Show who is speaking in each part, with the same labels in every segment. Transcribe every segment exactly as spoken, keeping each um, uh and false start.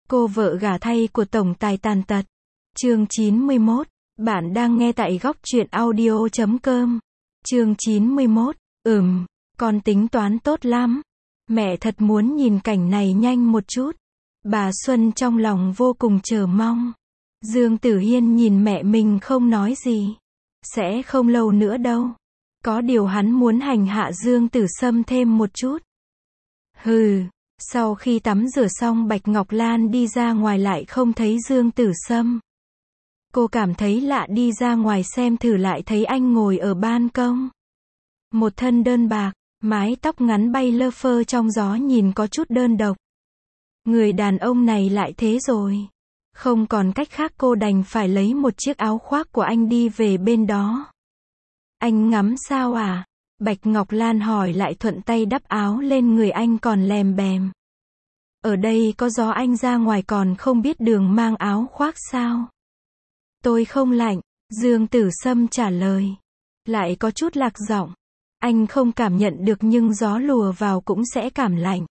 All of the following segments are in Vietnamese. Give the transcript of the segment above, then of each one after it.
Speaker 1: Cô vợ gả thay của tổng tài tàn tật. Chương chín mươi mốt. Bạn đang nghe tại góc truyện audio chấm com. Chương chín mươi mốt. Ừm, con tính toán tốt lắm. Mẹ thật muốn nhìn cảnh này nhanh một chút. Bà Xuân trong lòng vô cùng chờ mong. Dương Tử Hiên nhìn mẹ mình không nói gì. Sẽ không lâu nữa đâu. Có điều hắn muốn hành hạ Dương Tử Sâm thêm một chút. Hừ. Sau khi tắm rửa xong Bạch Ngọc Lan đi ra ngoài lại không thấy Dương Tử Sâm. Cô cảm thấy lạ, đi ra ngoài xem thử lại thấy anh ngồi ở ban công. Một thân đơn bạc, mái tóc ngắn bay lơ phơ trong gió nhìn có chút đơn độc. Người đàn ông này lại thế rồi. Không còn cách khác cô đành phải lấy một chiếc áo khoác của anh đi về bên đó. Anh ngắm sao à? Bạch Ngọc Lan hỏi lại thuận tay đắp áo lên người anh còn lèm bèm. Ở đây có gió, anh ra ngoài còn không biết đường mang áo khoác sao? Tôi không lạnh, Dương Tử Sâm trả lời. Lại có chút lạc giọng. Anh không cảm nhận được nhưng gió lùa vào cũng sẽ cảm lạnh.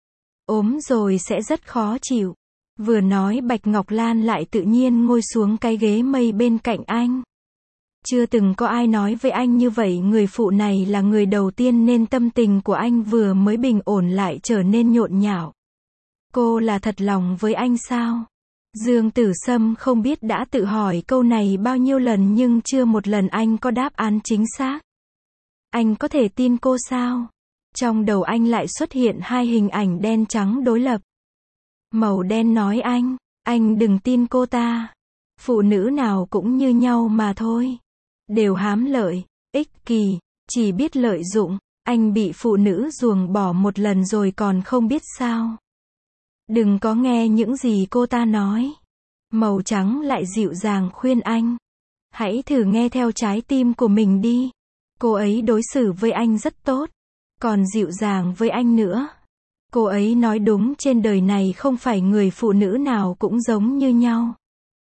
Speaker 1: Ốm rồi sẽ rất khó chịu. Vừa nói Bạch Ngọc Lan lại tự nhiên ngồi xuống cái ghế mây bên cạnh anh. Chưa từng có ai nói với anh như vậy, người phụ này là người đầu tiên nên tâm tình của anh vừa mới bình ổn lại trở nên nhộn nhạo. Cô là thật lòng với anh sao? Dương Tử Sâm không biết đã tự hỏi câu này bao nhiêu lần nhưng chưa một lần anh có đáp án chính xác. Anh có thể tin cô sao? Trong đầu anh lại xuất hiện hai hình ảnh đen trắng đối lập. Màu đen nói anh, anh đừng tin cô ta. Phụ nữ nào cũng như nhau mà thôi. Đều hám lợi, ích kỷ, chỉ biết lợi dụng. Anh bị phụ nữ ruồng bỏ một lần rồi còn không biết sao. Đừng có nghe những gì cô ta nói. Màu trắng lại dịu dàng khuyên anh. Hãy thử nghe theo trái tim của mình đi. Cô ấy đối xử với anh rất tốt. Còn dịu dàng với anh nữa. Cô ấy nói đúng, trên đời này không phải người phụ nữ nào cũng giống như nhau.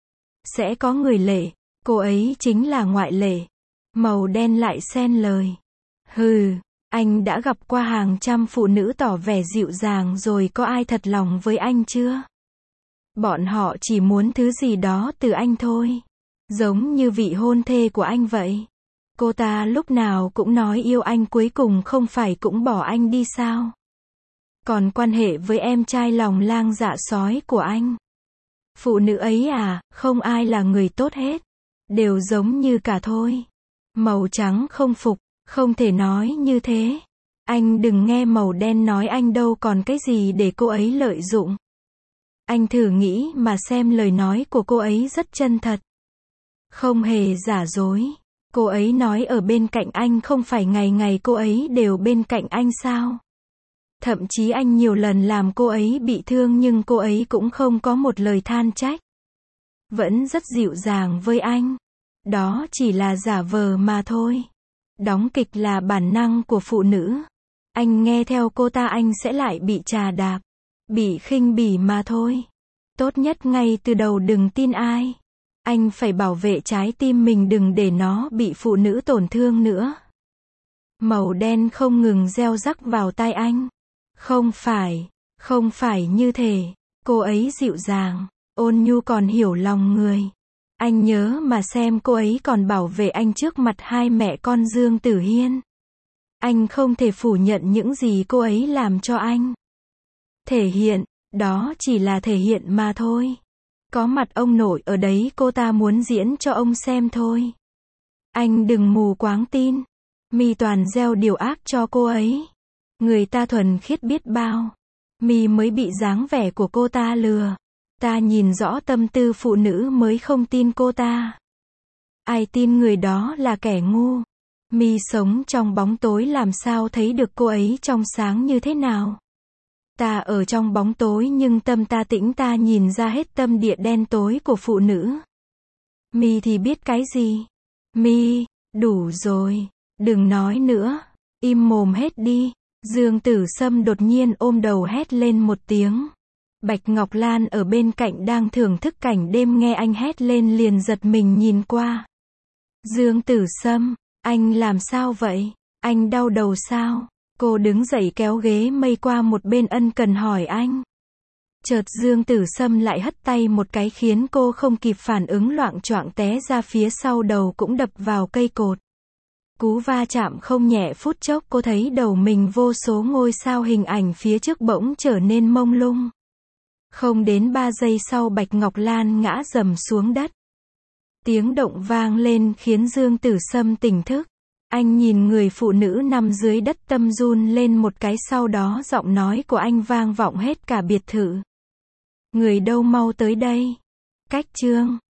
Speaker 1: Sẽ có người lệ. Cô ấy chính là ngoại lệ. Màu đen lại xen lời. Hừ. Anh đã gặp qua hàng trăm phụ nữ tỏ vẻ dịu dàng rồi, có ai thật lòng với anh chưa? Bọn họ chỉ muốn thứ gì đó từ anh thôi. Giống như vị hôn thê của anh vậy. Cô ta lúc nào cũng nói yêu anh, cuối cùng không phải cũng bỏ anh đi sao? Còn quan hệ với em trai lòng lang dạ sói của anh. Phụ nữ ấy à, không ai là người tốt hết. Đều giống như cả thôi. Màu trắng không phục. Không thể nói như thế. Anh đừng nghe màu đen nói anh đâu còn cái gì để cô ấy lợi dụng. Anh thử nghĩ mà xem, lời nói của cô ấy rất chân thật. Không hề giả dối. Cô ấy nói ở bên cạnh anh, không phải ngày ngày cô ấy đều bên cạnh anh sao? Thậm chí anh nhiều lần làm cô ấy bị thương nhưng cô ấy cũng không có một lời than trách. Vẫn rất dịu dàng với anh. Đó chỉ là giả vờ mà thôi. Đóng kịch là bản năng của phụ nữ. Anh nghe theo cô ta anh sẽ lại bị chà đạp, bị khinh bỉ mà thôi. Tốt nhất ngay từ đầu đừng tin ai. Anh phải bảo vệ trái tim mình, đừng để nó bị phụ nữ tổn thương nữa. Màu đen không ngừng reo rắc vào tai anh. Không phải, không phải như thế. Cô ấy dịu dàng, ôn nhu còn hiểu lòng người. Anh nhớ mà xem, cô ấy còn bảo vệ anh trước mặt hai mẹ con Dương Tử Hiên. Anh không thể phủ nhận những gì cô ấy làm cho anh. Thể hiện, đó chỉ là thể hiện mà thôi. Có mặt ông nội ở đấy, cô ta muốn diễn cho ông xem thôi. Anh đừng mù quáng tin. Mi toàn gieo điều ác cho cô ấy. Người ta thuần khiết biết bao. Mi mới bị dáng vẻ của cô ta lừa. Ta nhìn rõ tâm tư phụ nữ mới không tin cô ta. Ai tin người đó là kẻ ngu. Mi sống trong bóng tối làm sao thấy được cô ấy trong sáng như thế nào. Ta ở trong bóng tối nhưng tâm ta tĩnh, ta nhìn ra hết tâm địa đen tối của phụ nữ. Mi thì biết cái gì? Mi, đủ rồi, đừng nói nữa, im mồm hết đi. Dương Tử Sâm đột nhiên ôm đầu hét lên một tiếng. Bạch Ngọc Lan ở bên cạnh đang thưởng thức cảnh đêm, nghe anh hét lên liền giật mình nhìn qua. Dương Tử Sâm, anh làm sao vậy? Anh đau đầu sao? Cô đứng dậy kéo ghế mây qua một bên ân cần hỏi anh. Chợt Dương Tử Sâm lại hất tay một cái khiến cô không kịp phản ứng loạng choạng té ra phía sau, đầu cũng đập vào cây cột. Cú va chạm không nhẹ, phút chốc cô thấy đầu mình vô số ngôi sao hình ảnh phía trước bỗng trở nên mông lung. Không đến ba giây sau Bạch Ngọc Lan ngã rầm xuống đất. Tiếng động vang lên khiến Dương Tử Sâm tỉnh thức. Anh nhìn người phụ nữ nằm dưới đất, tâm run lên một cái, sau đó giọng nói của anh vang vọng hết cả biệt thự. Người đâu, mau tới đây. Cách chương